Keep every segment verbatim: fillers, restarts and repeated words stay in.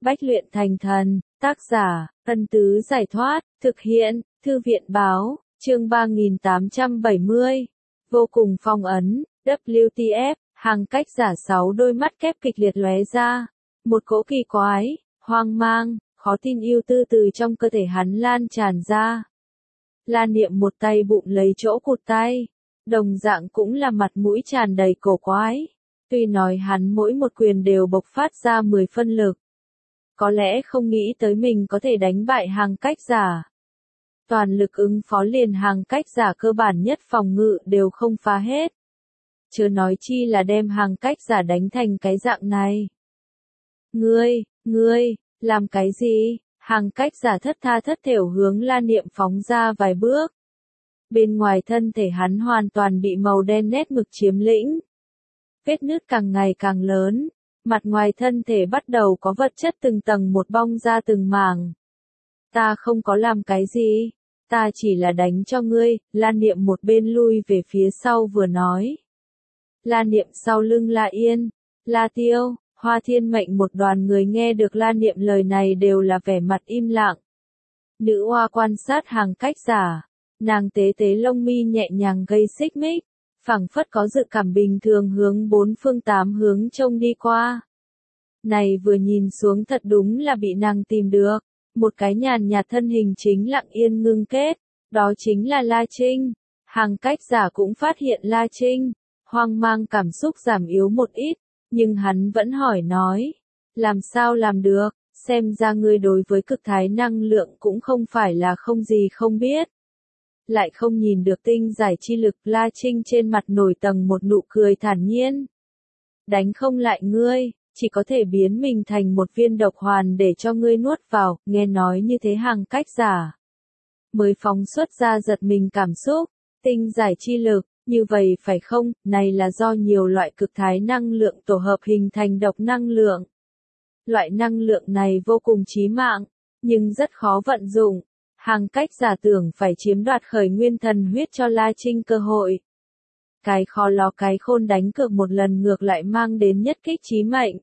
Bách luyện thành thần, tác giả, Ân Tứ Giải Thoát, thực hiện, Thư viện Báo, chương ba nghìn tám trăm bảy mươi. Vô cùng phong ấn, W T F, hàng cách giả sáu đôi mắt kép kịch liệt lóe ra. Một cỗ kỳ quái, hoang mang, khó tin yêu tư từ trong cơ thể hắn lan tràn ra. La Niệm một tay bụng lấy chỗ cụt tay, đồng dạng cũng là mặt mũi tràn đầy cổ quái. Tuy nói hắn mỗi một quyền đều bộc phát ra mười phân lực. Có lẽ không nghĩ tới mình có thể đánh bại hàng cách giả. Toàn lực ứng phó liền hàng cách giả cơ bản nhất phòng ngự đều không phá hết. Chớ nói chi là đem hàng cách giả đánh thành cái dạng này. Ngươi, ngươi, làm cái gì? Hàng cách giả thất tha thất thểu hướng La Niệm phóng ra vài bước. Bên ngoài thân thể hắn hoàn toàn bị màu đen nét mực chiếm lĩnh. Vết nứt càng ngày càng lớn, mặt ngoài thân thể bắt đầu có vật chất từng tầng một bong ra từng mảng. Ta không có làm cái gì, ta chỉ là đánh cho ngươi, La Niệm một bên lui về phía sau vừa nói. La Niệm sau lưng La Yên, La Tiêu, Hoa Thiên Mệnh một đoàn người nghe được La Niệm lời này đều là vẻ mặt im lặng. Nữ hoa quan sát hàng cách giả, nàng tế tế lông mi nhẹ nhàng gây xích mích, phảng phất có dự cảm bình thường hướng bốn phương tám hướng trông đi qua. Này vừa nhìn xuống thật đúng là bị nàng tìm được, một cái nhàn nhạt thân hình chính lặng yên ngưng kết, đó chính là La Trinh. Hàng cách giả cũng phát hiện La Trinh, hoang mang cảm xúc giảm yếu một ít, nhưng hắn vẫn hỏi nói, làm sao làm được, xem ra ngươi đối với cực thái năng lượng cũng không phải là không gì không biết. Lại không nhìn được tinh giải chi lực, La Trinh trên mặt nổi tầng một nụ cười thản nhiên. Đánh không lại ngươi, chỉ có thể biến mình thành một viên độc hoàn để cho ngươi nuốt vào, nghe nói như thế hàng cách giả. Mới phóng xuất ra giật mình cảm xúc, tinh giải chi lực, như vậy phải không, này là do nhiều loại cực thái năng lượng tổ hợp hình thành độc năng lượng. Loại năng lượng này vô cùng chí mạng, nhưng rất khó vận dụng. Hàng cách giả tưởng phải chiếm đoạt khởi nguyên thần huyết cho La Trinh cơ hội. Cái khó ló cái khôn đánh cược một lần ngược lại mang đến nhất kích chí mệnh.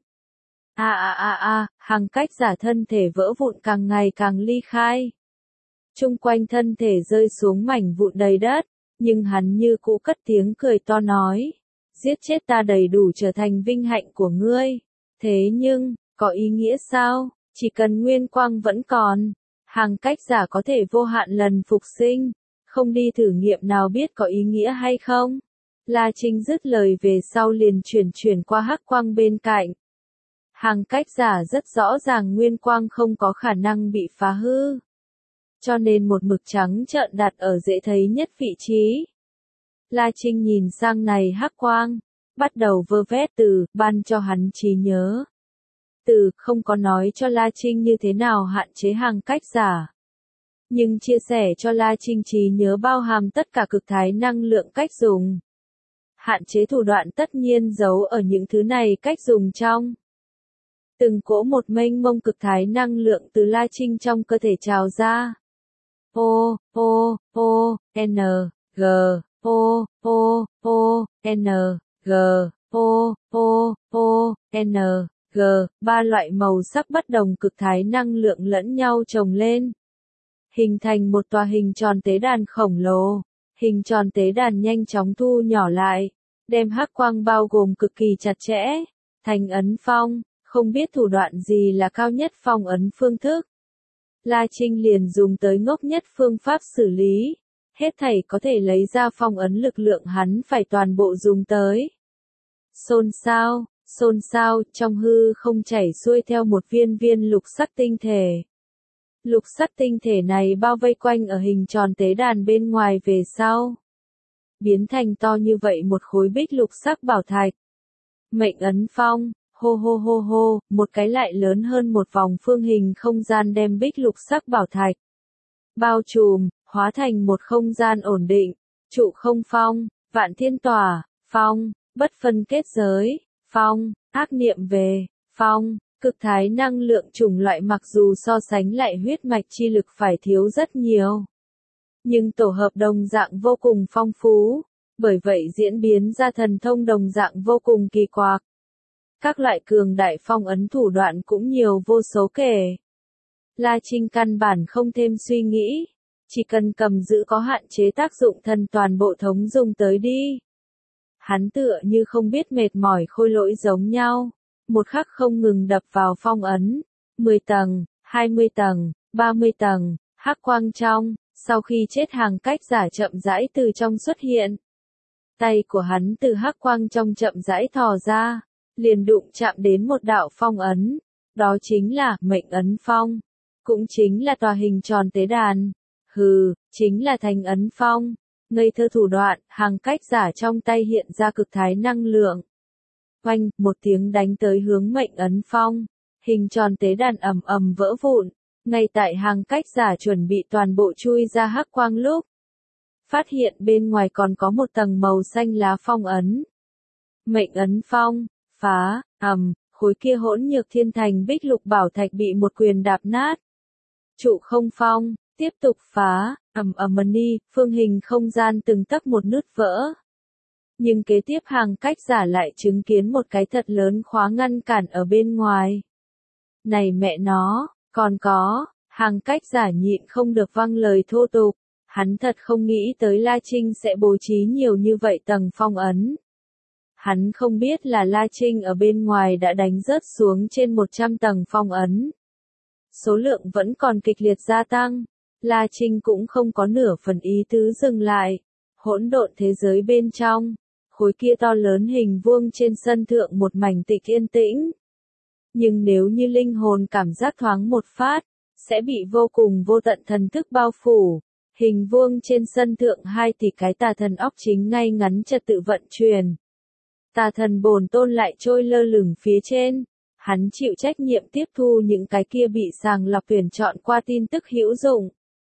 A a a a, hàng cách giả thân thể vỡ vụn càng ngày càng ly khai. Trung quanh thân thể rơi xuống mảnh vụn đầy đất, nhưng hắn như cũ cất tiếng cười to nói. Giết chết ta đầy đủ trở thành vinh hạnh của ngươi. Thế nhưng, có ý nghĩa sao? Chỉ cần nguyên quang vẫn còn. Hàng cách giả có thể vô hạn lần phục sinh, không đi thử nghiệm nào biết có ý nghĩa hay không. La Trinh dứt lời về sau liền chuyển chuyển qua hắc quang bên cạnh. Hàng cách giả rất rõ ràng nguyên quang không có khả năng bị phá hư. Cho nên một mực trắng trợn đặt ở dễ thấy nhất vị trí. La Trinh nhìn sang này hắc quang, bắt đầu vơ vét từ, ban cho hắn trí nhớ. Từ không có nói cho La Trinh như thế nào hạn chế hàng cách giả. Nhưng chia sẻ cho La Trinh trí nhớ bao hàm tất cả cực thái năng lượng cách dùng. Hạn chế thủ đoạn tất nhiên giấu ở những thứ này cách dùng trong. Từng cỗ một mênh mông cực thái năng lượng từ La Trinh trong cơ thể trào ra. O, O, O, N, G, O, O, O, N, G, O, O, O, N, G, ba loại màu sắc bất đồng cực thái năng lượng lẫn nhau chồng lên. Hình thành một tòa hình tròn tế đàn khổng lồ. Hình tròn tế đàn nhanh chóng thu nhỏ lại, đem hắc quang bao gồm cực kỳ chặt chẽ, thành ấn phong, không biết thủ đoạn gì là cao nhất phong ấn phương thức. La Trinh liền dùng tới ngốc nhất phương pháp xử lý, hết thảy có thể lấy ra phong ấn lực lượng hắn phải toàn bộ dùng tới. Xôn xao, xôn xao, trong hư không chảy xuôi theo một viên viên lục sắc tinh thể. Lục sắc tinh thể này bao vây quanh ở hình tròn tế đàn bên ngoài về sau. Biến thành to như vậy một khối bích lục sắc bảo thạch. Mệnh ấn phong, hô hô hô hô, một cái lại lớn hơn một vòng phương hình không gian đem bích lục sắc bảo thạch. Bao trùm, hóa thành một không gian ổn định, trụ không phong, vạn thiên tỏa, phong, bất phân kết giới, phong, ác niệm về, phong. Cực thái năng lượng chủng loại mặc dù so sánh lại huyết mạch chi lực phải thiếu rất nhiều. Nhưng tổ hợp đồng dạng vô cùng phong phú, bởi vậy diễn biến ra thần thông đồng dạng vô cùng kỳ quặc. Các loại cường đại phong ấn thủ đoạn cũng nhiều vô số kể. La Trinh căn bản không thêm suy nghĩ, chỉ cần cầm giữ có hạn chế tác dụng thần toàn bộ thống dùng tới đi. Hắn tựa như không biết mệt mỏi khôi lỗi giống nhau, một khắc không ngừng đập vào phong ấn, mười tầng, hai mươi tầng, ba mươi tầng, hắc quang trong, sau khi chết hàng cách giả chậm rãi từ trong xuất hiện. Tay của hắn từ hắc quang trong chậm rãi thò ra, liền đụng chạm đến một đạo phong ấn, đó chính là mệnh ấn phong, cũng chính là tòa hình tròn tế đàn. Hừ, chính là thành ấn phong. Ngây thơ thủ đoạn, hàng cách giả trong tay hiện ra cực thái năng lượng. Oanh, một tiếng đánh tới hướng mệnh ấn phong. Hình tròn tế đàn ầm ầm vỡ vụn. Ngay tại hàng cách giả chuẩn bị toàn bộ chui ra hắc quang lúc. Phát hiện bên ngoài còn có một tầng màu xanh lá phong ấn. Mệnh ấn phong, phá, ầm, khối kia hỗn nhược thiên thành bích lục bảo thạch bị một quyền đạp nát. Trụ không phong. Tiếp tục phá, ầm ầm đi, phương hình không gian từng tấc một nứt vỡ. Nhưng kế tiếp hàng cách giả lại chứng kiến một cái thật lớn khóa ngăn cản ở bên ngoài. Này mẹ nó, còn có, hàng cách giả nhịn không được văng lời thô tục, hắn thật không nghĩ tới La Trinh sẽ bố trí nhiều như vậy tầng phong ấn. Hắn không biết là La Trinh ở bên ngoài đã đánh rớt xuống trên một trăm tầng phong ấn. Số lượng vẫn còn kịch liệt gia tăng. La Trinh cũng không có nửa phần ý tứ dừng lại. Hỗn độn thế giới bên trong, khối kia to lớn hình vuông trên sân thượng một mảnh tịch yên tĩnh. Nhưng nếu như linh hồn cảm giác thoáng một phát, sẽ bị vô cùng vô tận thần thức bao phủ. Hình vuông trên sân thượng hai tỷ cái tà thần óc chính ngay ngắn trật tự vận chuyển. Tà thần bổn tôn lại trôi lơ lửng phía trên. Hắn chịu trách nhiệm tiếp thu những cái kia bị sàng lọc tuyển chọn qua tin tức hữu dụng.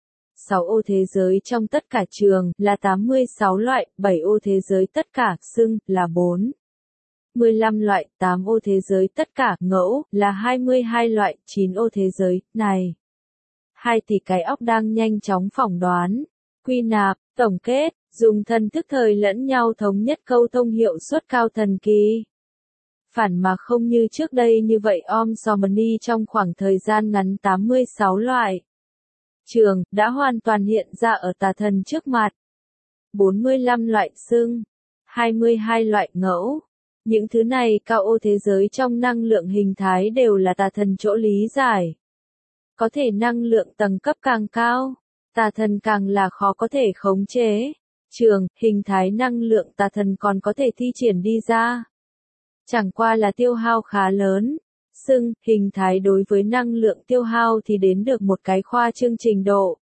sáu ô thế giới trong tất cả trường là tám mươi sáu loại, bảy ô thế giới tất cả xưng là bốn mươi lăm loại, tám ô thế giới tất cả ngẫu là hai mươi hai loại, chín ô thế giới này. Hai tỷ cái óc đang nhanh chóng phỏng đoán, quy nạp, tổng kết, dùng thần thức thời lẫn nhau thống nhất câu thông hiệu suất cao thần kỳ. Phản mà không như trước đây như vậy Om Somni trong khoảng thời gian ngắn tám mươi sáu loại. Trường, đã hoàn toàn hiện ra ở tà thần trước mặt. bốn mươi lăm loại xưng, hai mươi hai loại ngẫu. Những thứ này cao ô thế giới trong năng lượng hình thái đều là tà thần chỗ lý giải. Có thể năng lượng tầng cấp càng cao, tà thần càng là khó có thể khống chế. Trường, hình thái năng lượng tà thần còn có thể thi triển đi ra. Chẳng qua là tiêu hao khá lớn. Xưng, hình thái đối với năng lượng tiêu hao thì đến được một cái khoa trương trình độ.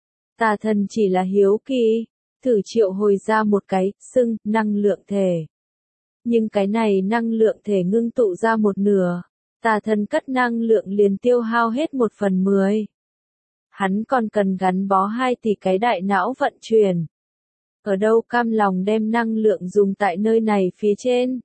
Tà thần chỉ là hiếu kỳ, thử triệu hồi ra một cái, xưng, năng lượng thể. Nhưng cái này năng lượng thể ngưng tụ ra một nửa, tà thần cất năng lượng liền tiêu hao hết một phần mười. Hắn còn cần gắn bó hai tỷ cái đại não vận chuyển. Ở đâu cam lòng đem năng lượng dùng tại nơi này phía trên.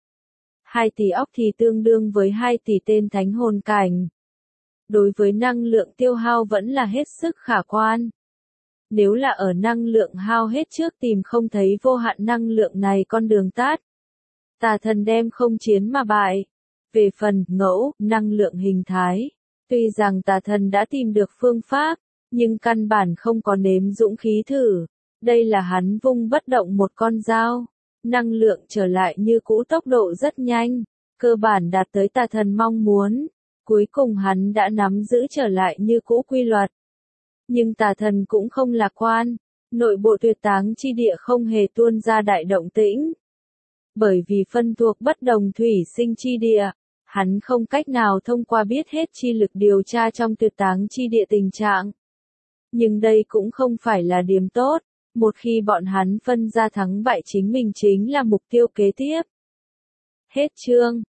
hai tỷ óc thì tương đương với hai tỷ tên thánh hồn cảnh. Đối với năng lượng tiêu hao vẫn là hết sức khả quan. Nếu là ở năng lượng hao hết trước tìm không thấy vô hạn năng lượng này con đường tắt. Tà thần đem không chiến mà bại. Về phần ngẫu, năng lượng hình thái. Tuy rằng tà thần đã tìm được phương pháp, nhưng căn bản không có nếm dũng khí thử. Đây là hắn vung bất động một con dao. Năng lượng trở lại như cũ tốc độ rất nhanh, cơ bản đạt tới tà thần mong muốn. Cuối cùng hắn đã nắm giữ trở lại như cũ quy luật. Nhưng tà thần cũng không lạc quan, nội bộ tuyệt táng chi địa không hề tuôn ra đại động tĩnh. Bởi vì phân thuộc bất đồng thủy sinh chi địa, hắn không cách nào thông qua biết hết chi lực điều tra trong tuyệt táng chi địa tình trạng. Nhưng đây cũng không phải là điểm tốt. Một khi bọn hắn phân ra thắng bại chính mình chính là mục tiêu kế tiếp. Hết chương.